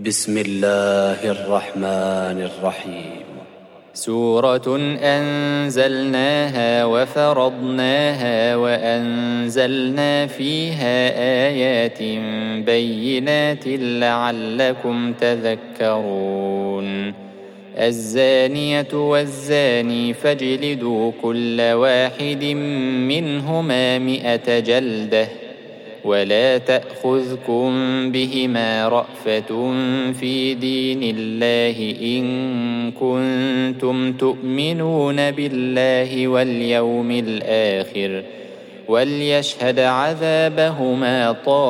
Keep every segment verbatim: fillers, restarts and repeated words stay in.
بسم الله الرحمن الرحيم. سورة أنزلناها وفرضناها وأنزلنا فيها آيات بينات لعلكم تذكرون. الزانية والزاني فاجلدوا كل واحد منهما مئة جلدة ولا تأخذكم بهما رأفة في دين الله إن كنتم تؤمنون بالله واليوم الآخر وليشهد عذابهما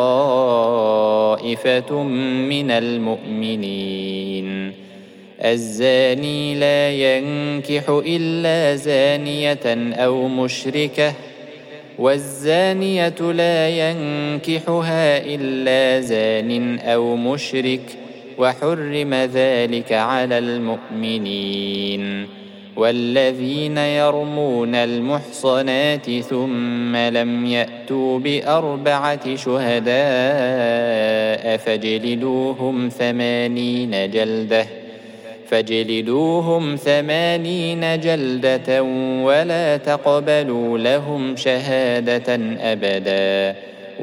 طائفة من المؤمنين. الزاني لا ينكح إلا زانية أو مشركة والزانية لا ينكحها إلا زان أو مشرك وحرم ذلك على المؤمنين. والذين يرمون المحصنات ثم لم يأتوا بأربعة شهداء فاجلدوهم ثمانين جلدة فاجلدوهم ثمانين جلدة ولا تقبلوا لهم شهادة أبدا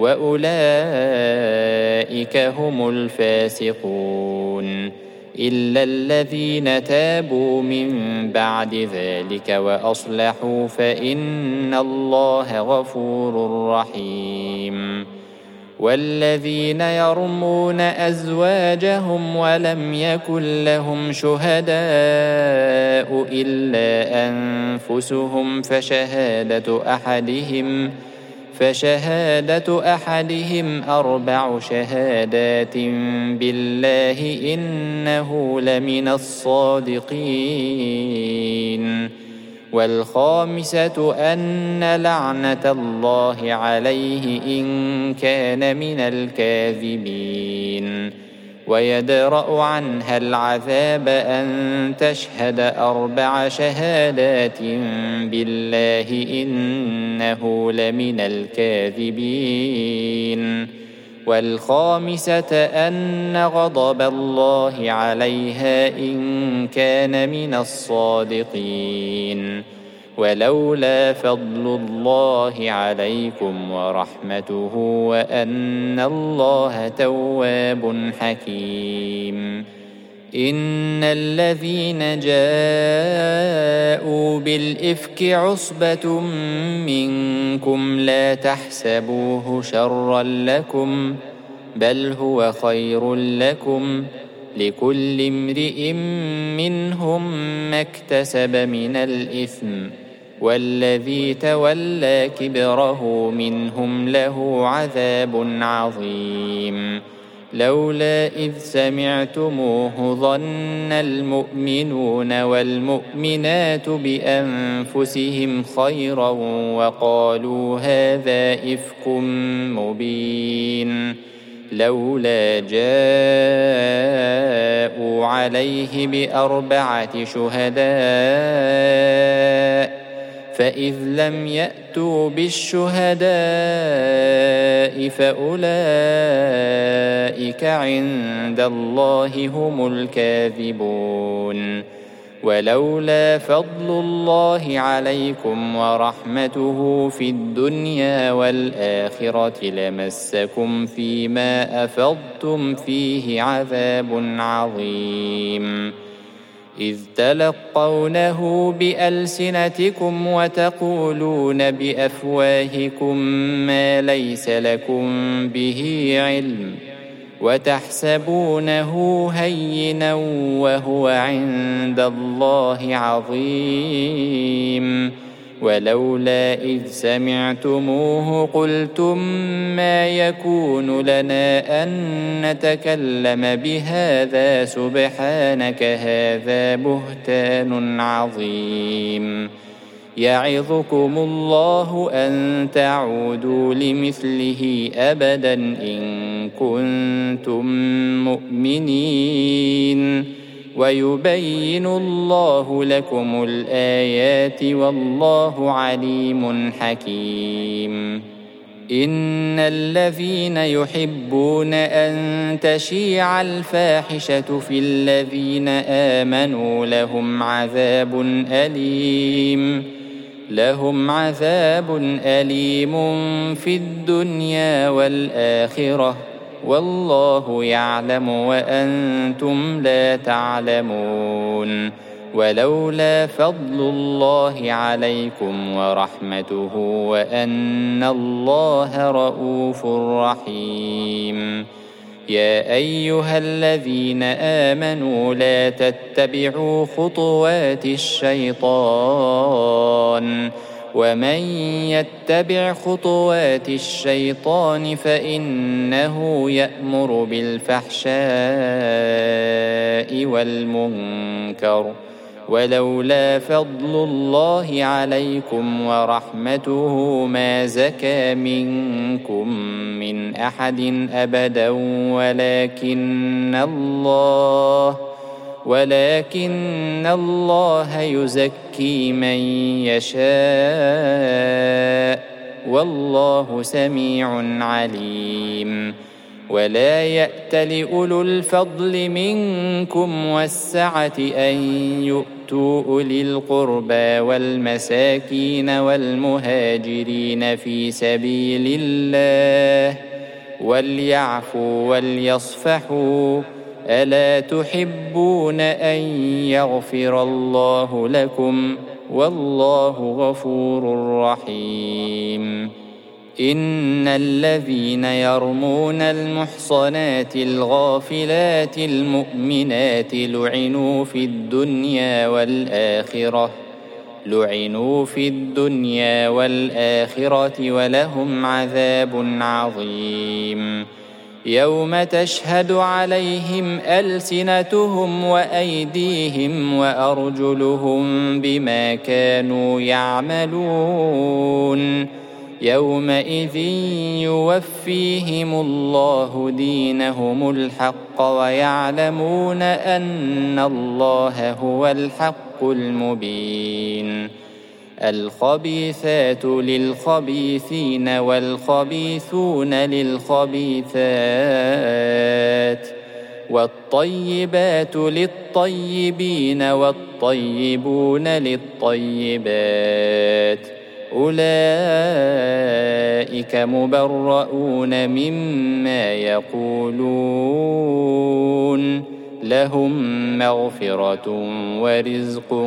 وأولئك هم الفاسقون. إلا الذين تابوا من بعد ذلك وأصلحوا فإن الله غفور رحيم. والذين يرمون أزواجهم ولم يكن لهم شهداء إلا أنفسهم فشهادة أحدهم فشهادة أحدهم أربع شهادات بالله إنه لمن الصادقين. والخامسة أن لعنة الله عليه إن كان من الكاذبين. ويدرأ عنها العذاب أن تشهد أربع شهادات بالله إنه لمن الكاذبين. والخامسة أن غضب الله عليها إن كان من الصادقين. ولولا فضل الله عليكم ورحمته وأن الله تواب حكيم. إن الذين جاءوا بالإفك عصبة منكم لا تحسبوه شرا لكم بل هو خير لكم لكل امرئ منهم ما اكتسب من الإثم والذي تولى كبره منهم له عذاب عظيم. لولا إذ سمعتموه ظن المؤمنون والمؤمنات بأنفسهم خيرا وقالوا هذا إفك مبين. لولا جاءوا عليه بأربعة شهداء فإذ لم يأتوا بالشهداء فأولئك عند الله هم الكاذبون. ولولا فضل الله عليكم ورحمته في الدنيا والآخرة لمسكم فيما أفضتم فيه عذاب عظيم. إذ تلقونه بألسنتكم وتقولون بأفواهكم ما ليس لكم به علم وتحسبونه هينا وهو عند الله عظيم. ولولا إذ سمعتموه قلتم ما يكون لنا أن نتكلم بهذا سبحانك هذا بهتان عظيم. يعظكم الله أن تعودوا لمثله أبدا إن كنتم مؤمنين. ويبين الله لكم الآيات والله عليم حكيم. إن الذين يحبون أن تشيع الفاحشة في الذين آمنوا لهم عذاب أليم لهم عذاب أليم في الدنيا والآخرة والله يعلم وأنتم لا تعلمون. ولولا فضل الله عليكم ورحمته وأن الله رءوف رحيم. يا أيها الذين آمنوا لا تتبعوا خطوات الشيطان ومن يتبع خطوات الشيطان فإنه يأمر بالفحشاء والمنكر ولولا فضل الله عليكم ورحمته ما زكى منكم من أحد أبدا ولكن الله ولكن الله يزكي من يشاء والله سميع عليم. ولا يأتل أولو الفضل منكم والسعة أن يؤتوا أولي القربى والمساكين والمهاجرين في سبيل الله وليعفوا وليصفحوا ألا تحبون أن يغفر الله لكم والله غفور رحيم. إن الذين يرمون المحصنات الغافلات المؤمنات لعنوا في الدنيا والآخرة لعنوا في الدنيا والآخرة ولهم عذاب عظيم. يوم تشهد عليهم ألسنتهم وأيديهم وأرجلهم بما كانوا يعملون يومئذ يوفيهم الله دينهم الحق ويعلمون أن الله هو الحق المبين. الخبيثات للخبيثين والخبيثون للخبيثات والطيبات للطيبين والطيبون للطيبات أولئك مبرؤون مما يقولون لهم مغفرة ورزق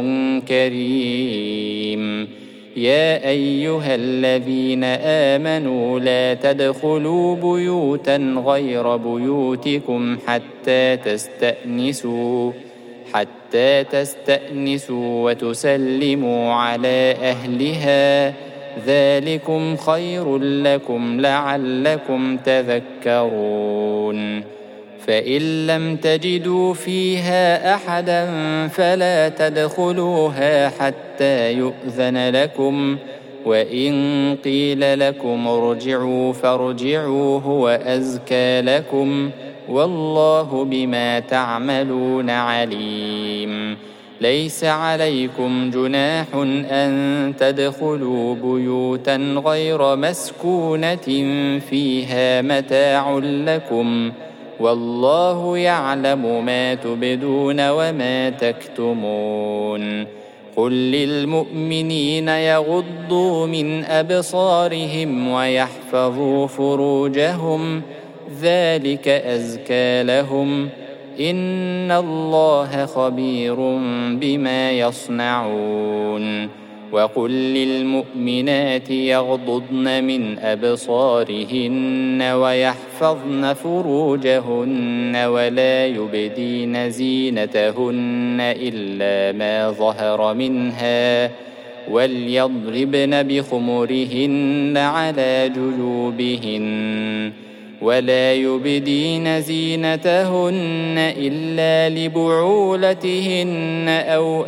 كريم. يا أيها الذين آمنوا لا تدخلوا بيوتا غير بيوتكم حتى تستأنسوا حتى تستأنسوا وتسلموا على أهلها ذلكم خير لكم لعلكم تذكرون. فإن لم تجدوا فيها أحدا فلا تدخلوها حتى يؤذن لكم وإن قيل لكم ارجعوا فارجعوا هو أزكى لكم والله بما تعملون عليم. ليس عليكم جناح أن تدخلوا بيوتا غير مسكونة فيها متاع لكم والله يعلم ما تبدون وما تكتمون. قل للمؤمنين يغضوا من أبصارهم ويحفظوا فروجهم ذلك أزكى لهم إن الله خبير بما يصنعون. وقل للمؤمنات يغضضن من أبصارهن ويحفظن فروجهن ولا يبدين زينتهن إلا ما ظهر منها وليضربن بخمرهن على جيوبهن ولا يبدين زينتهن إلا لبعولتهن أو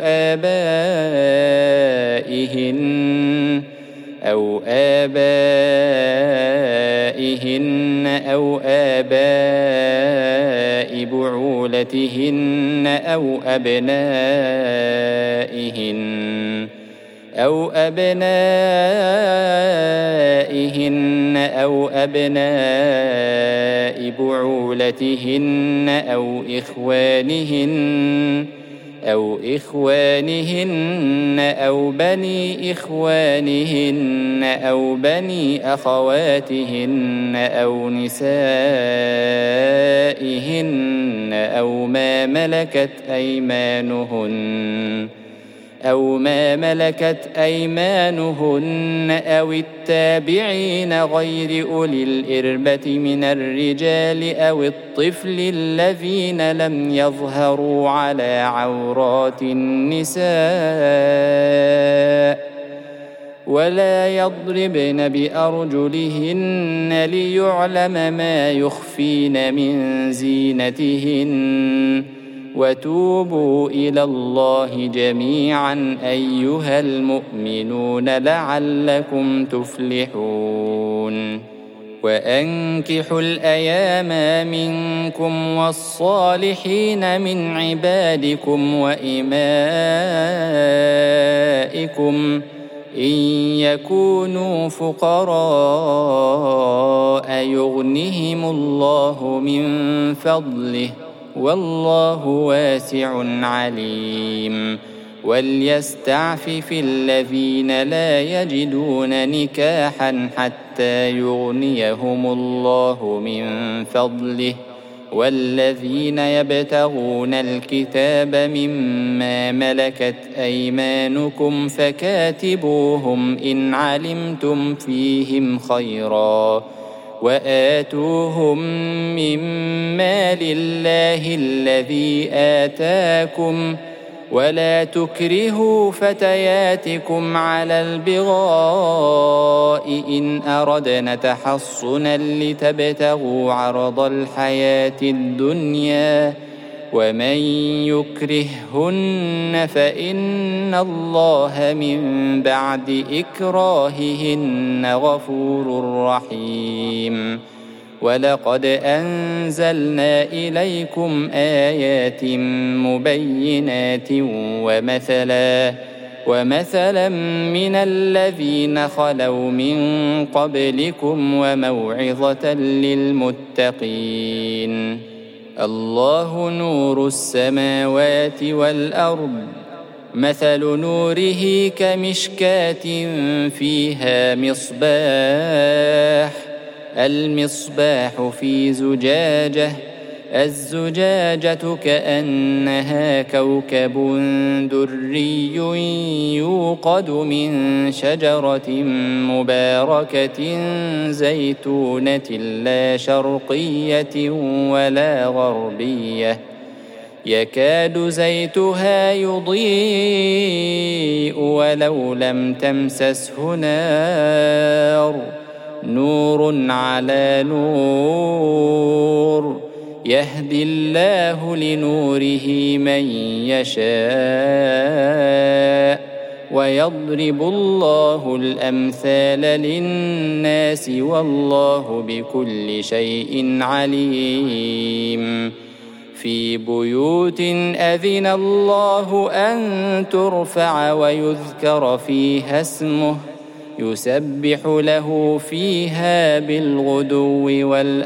آبائهن أو آبائهن أو آباء بعولتهن أو أبنائهن أو أبنائهن أو أبناء بعولتهن أو إخوانهن أو إخوانهن أو بني إخوانهن أو بني أخواتهن أو نسائهن أو ما ملكت أيمانهن أو ما ملكت أيمانهن أو التابعين غير أولي الإربة من الرجال أو الطفل الذين لم يظهروا على عورات النساء ولا يضربن بأرجلهن ليعلم ما يخفين من زينتهن وتوبوا إلى الله جميعا أيها المؤمنون لعلكم تفلحون وأنكحوا الأيام منكم والصالحين من عبادكم وإمائكم إن يكونوا فقراء يغنهم الله من فضله والله واسع عليم وليستعفف الذين لا يجدون نكاحا حتى يغنيهم الله من فضله والذين يبتغون الكتاب مما ملكت أيمانكم فكاتبوهم إن علمتم فيهم خيرا وآتوهم من مال الله الذي آتاكم ولا تكرهوا فتياتكم على البغاء إن أردنا تحصنا لتبتغوا عرض الحياة الدنيا ومن يكرههن فإن الله من بعد إكراههن غفور رحيم ولقد أنزلنا إليكم آيات مبينات ومثلا ومثلا من الذين خلوا من قبلكم وموعظة للمتقين الله نور السماوات والأرض مثل نوره كمشكاة فيها مصباح المصباح في زجاجة الزجاجة كأنها كوكب دري يوقد من شجرة مباركة زيتونة لا شرقية ولا غربية يكاد زيتها يضيء ولو لم تمسسه نار نور على نور يهدي الله لنوره من يشاء ويضرب الله الأمثال للناس والله بكل شيء عليم في بيوت أذن الله أن ترفع ويذكر فيها اسمه يسبح له فيها بالغدو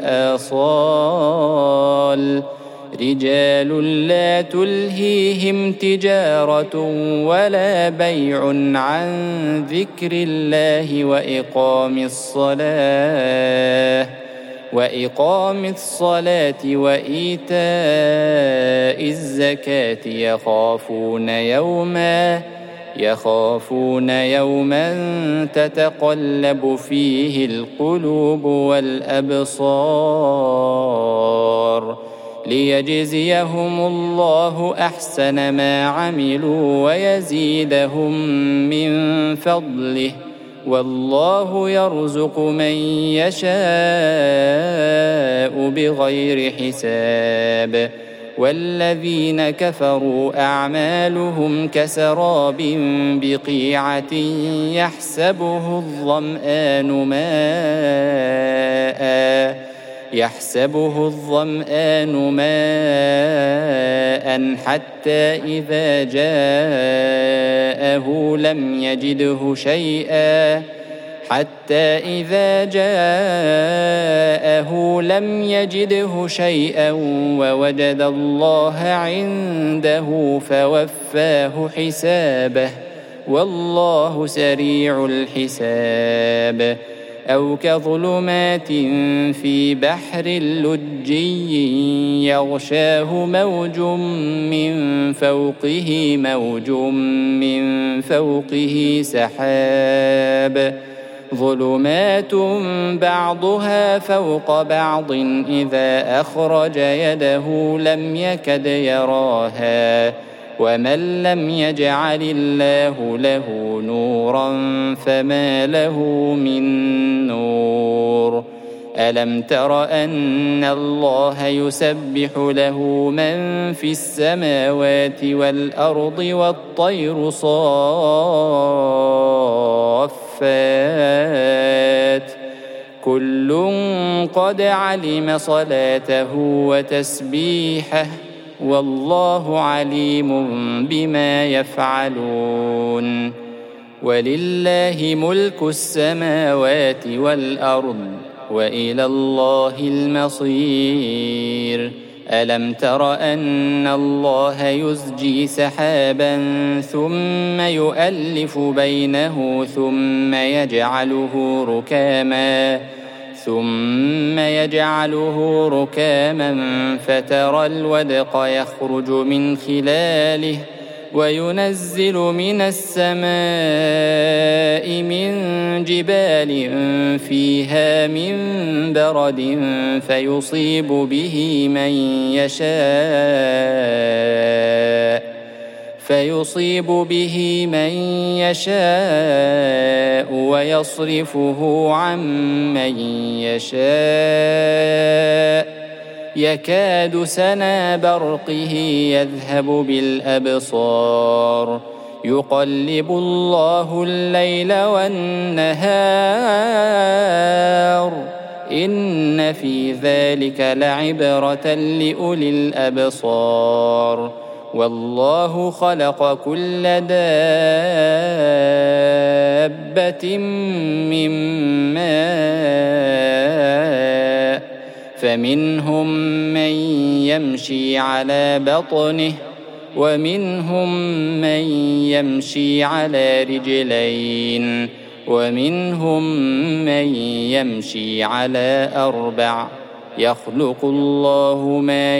والآصال رجال لا تلهيهم تجارة ولا بيع عن ذكر الله وإقام الصلاة وإقام الصلاة وإيتاء الزكاة يخافون يوما يخافون يوما تتقلب فيه القلوب والأبصار ليجزيهم الله أحسن ما عملوا ويزيدهم من فضله والله يرزق من يشاء بغير حساب والذين كفروا أعمالهم كسراب بقيعة يحسبه الظمآن ماء يحسبه الظمآن ماء جزاء حتى إذا جاءه لم يجده شيئا حتى إذا جاءه لم يجده شيئا ووجد الله عنده فوفاه حسابه والله سريع الحساب. أو كظلمات في بحر لجي يغشاه موج من فوقه موج من فوقه سحاب ظلمات بعضها فوق بعض إذا أخرج يده لم يكد يراها ومن لم يجعل الله له نورا فما له من نور. ألم تر أن الله يسبح له من في السماوات والأرض والطير صافات كل قد علم صلاته وتسبيحه والله عليم بما يفعلون. ولله ملك السماوات والأرض وإلى الله المصير. ألم تر أن الله يزجي سحابا ثم يؤلف بينه ثم يجعله ركاما ثم يجعله ركاما فترى الودق يخرج من خلاله وينزل من السماء من جبال فيها من برد فيصيب به من يشاء فيصيب به من يشاء ويصرفه عن من يشاء يكاد سنا برقه يذهب بالأبصار يقلب الله الليل والنهار إن في ذلك لعبرة لأولي الأبصار. والله خلق كل دابة من ماء فمنهم من يمشي على بطنه ومنهم من يمشي على رجلين ومنهم من يمشي على أربع يخلق الله ما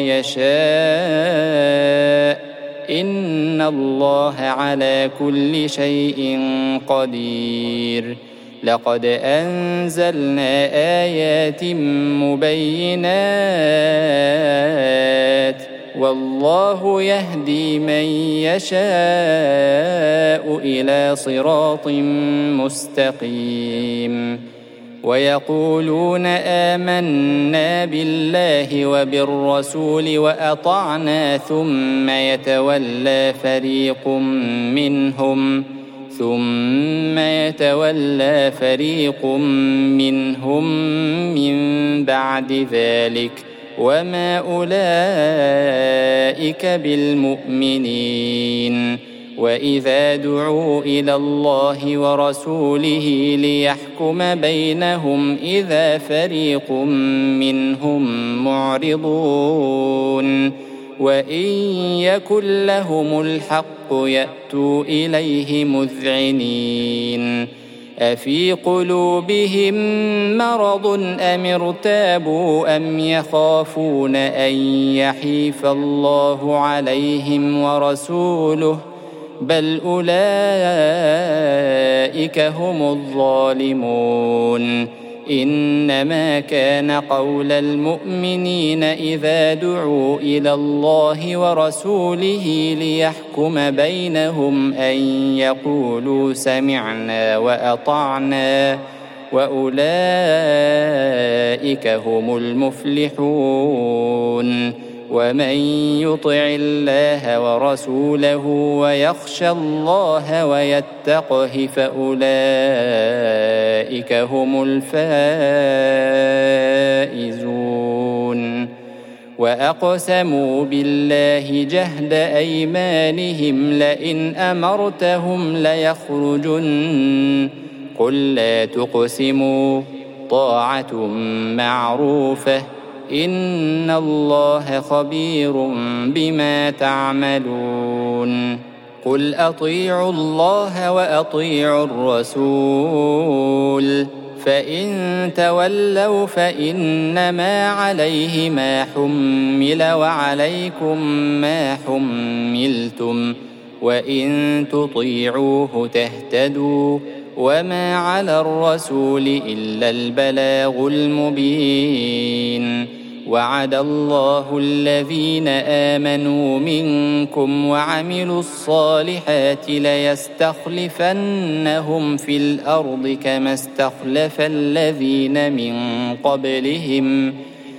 يشاء إن الله على كل شيء قدير. لقد أنزلنا آيات مبينات والله يهدي من يشاء إلى صراط مستقيم. ويقولون آمنا بالله وبالرسول وأطعنا ثم يتولى فريق منهم ثم يتولى فريق منهم من بعد ذلك وما أولئك بالمؤمنين. وإذا دعوا إلى الله ورسوله ليحكم بينهم إذا فريق منهم معرضون وإن يكن لهم الحق يأتوا إليه مذعنين. أفي قلوبهم مرض أم ارتابوا أم يخافون أن يحيف الله عليهم ورسوله بل أولئك هم الظالمون. إنما كان قول المؤمنين إذا دعوا إلى الله ورسوله ليحكم بينهم أن يقولوا سمعنا وأطعنا وأولئك هم المفلحون. ومن يطع الله ورسوله ويخشى الله ويتقه فأولئك هم الفائزون. وأقسموا بالله جهد أيمانهم لئن أمرتهم ليخرجن قل لا تقسموا طاعة معروفة إن الله خبير بما تعملون قل أطيعوا الله وأطيعوا الرسول فإن تولوا فإنما عليه ما حمل وعليكم ما حملتم وإن تطيعوه تهتدوا وما على الرسول إلا البلاغ المبين وعد الله الذين آمنوا منكم وعملوا الصالحات ليستخلفنهم في الأرض كما استخلف الذين من قبلهم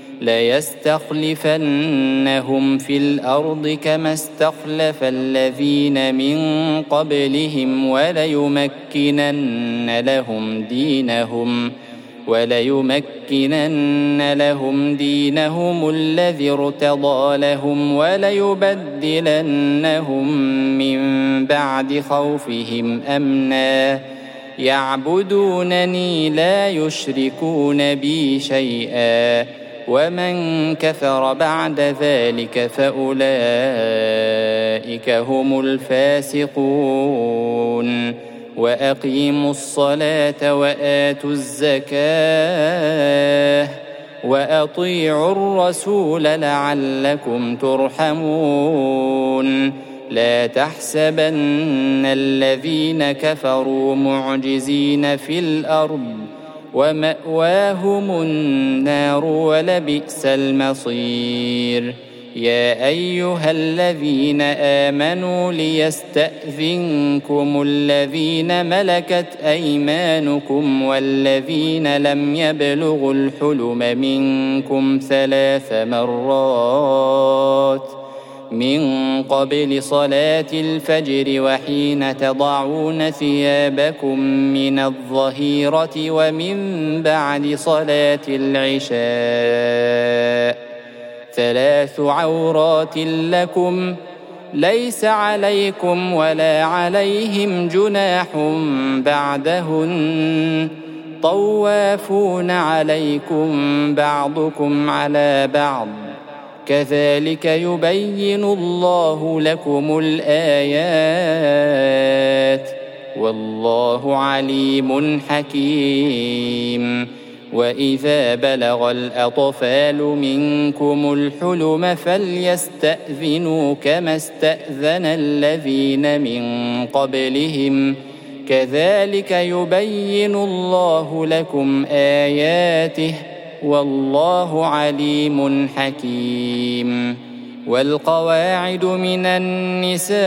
ليستخلفنهم في الأرض كما استخلف الذين من قبلهم وليمكنن لهم دينهم وليمكنن لهم دينهم الذي ارتضى لهم وليبدلنهم من بعد خوفهم أمنا يعبدونني لا يشركون بي شيئا ومن كفر بعد ذلك فأولئك هم الفاسقون وأقيموا الصلاة وآتوا الزكاة وأطيعوا الرسول لعلكم ترحمون لا تحسبن الذين كفروا معجزين في الأرض ومأواهم النار ولبئس المصير يا أيها الذين آمنوا ليستأذنكم الذين ملكت أيمانكم والذين لم يبلغوا الحلم منكم ثلاث مرات من قبل صلاة الفجر وحين تضعون ثيابكم من الظهيرة ومن بعد صلاة العشاء ثلاث عورات لكم ليس عليكم ولا عليهم جناح بعدهن طوافون عليكم بعضكم على بعض كذلك يبين الله لكم الآيات والله عليم حكيم وإذا بلغ الأطفال منكم الحلم فليستأذنوا كما استأذن الذين من قبلهم كذلك يبين الله لكم آياته والله عليم حكيم والقواعد من النساء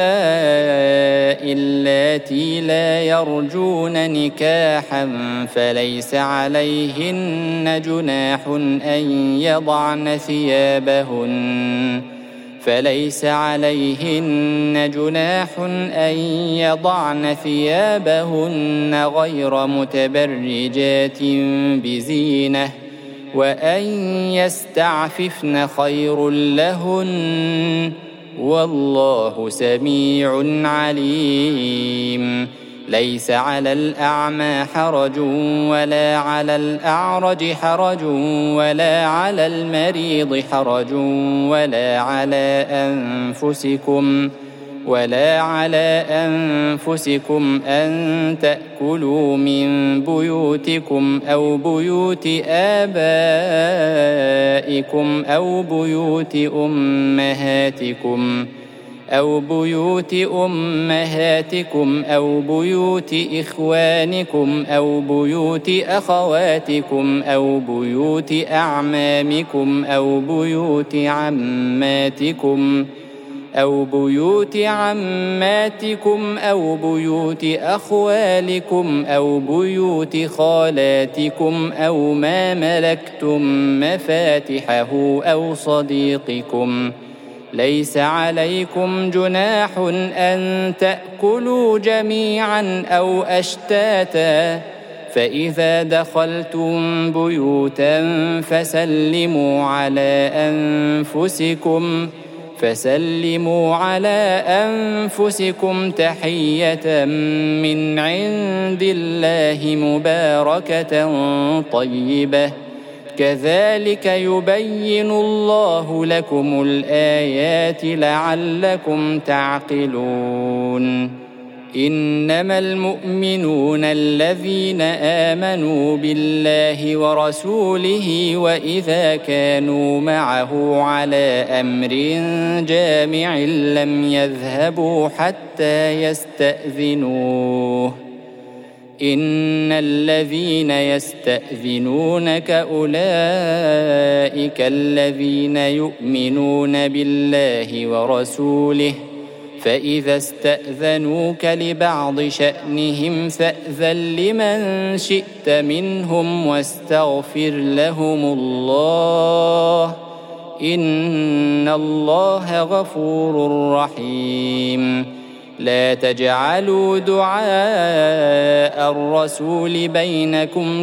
اللاتي لا يرجون نكاحا فليس عليهن جناح أن يضعن ثيابهن فليس عليهن جناح أن يضعن ثيابهن غير متبرجات بزينة وأن يستعففن خير لهن والله سميع عليم ليس على الأعمى حرج ولا على الأعرج حرج ولا على المريض حرج ولا على أنفسكم ولا على أنفسكم أن تأكلوا من بيوتكم أو بيوت آبائكم أو بيوت أمهاتكم أو بيوت أمهاتكم أو بيوت إخوانكم أو بيوت أخواتكم أو بيوت أعمامكم أو بيوت عماتكم أو بيوت عماتكم أو بيوت أخوالكم أو بيوت خالاتكم أو ما ملكتم مفاتحه أو صديقكم ليس عليكم جناح أن تأكلوا جميعا أو أشتاتا فإذا دخلتم بيوتا فسلموا على أنفسكم فسلموا على أنفسكم تحية من عند الله مباركة طيبة كذلك يبين الله لكم الآيات لعلكم تعقلون إنما المؤمنون الذين آمنوا بالله ورسوله وإذا كانوا معه على أمر جامع لم يذهبوا حتى يستأذنوه إن الذين يستأذنونك أولئك الذين يؤمنون بالله ورسوله فإذا استأذنوك لبعض شأنهم فأذن لمن شئت منهم واستغفر لهم الله إن الله غفور رحيم لا تجعلوا دعاء الرسول بينكم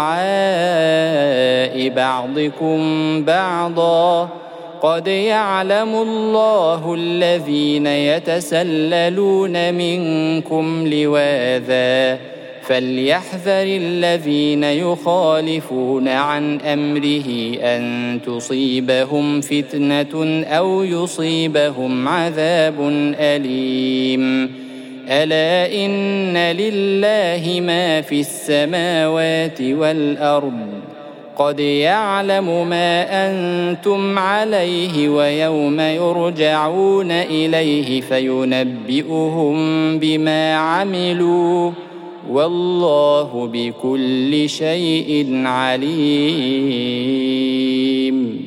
كدعاء بعضكم بعضا قد يعلم الله الذين يتسللون منكم لواذا فليحذر الذين يخالفون عن أمره أن تصيبهم فتنة أو يصيبهم عذاب أليم ألا إن لله ما في السماوات والأرض قد يعلم ما أنتم عليه ويوم يرجعون إليه فينبئهم بما عملوا والله بكل شيء عليم.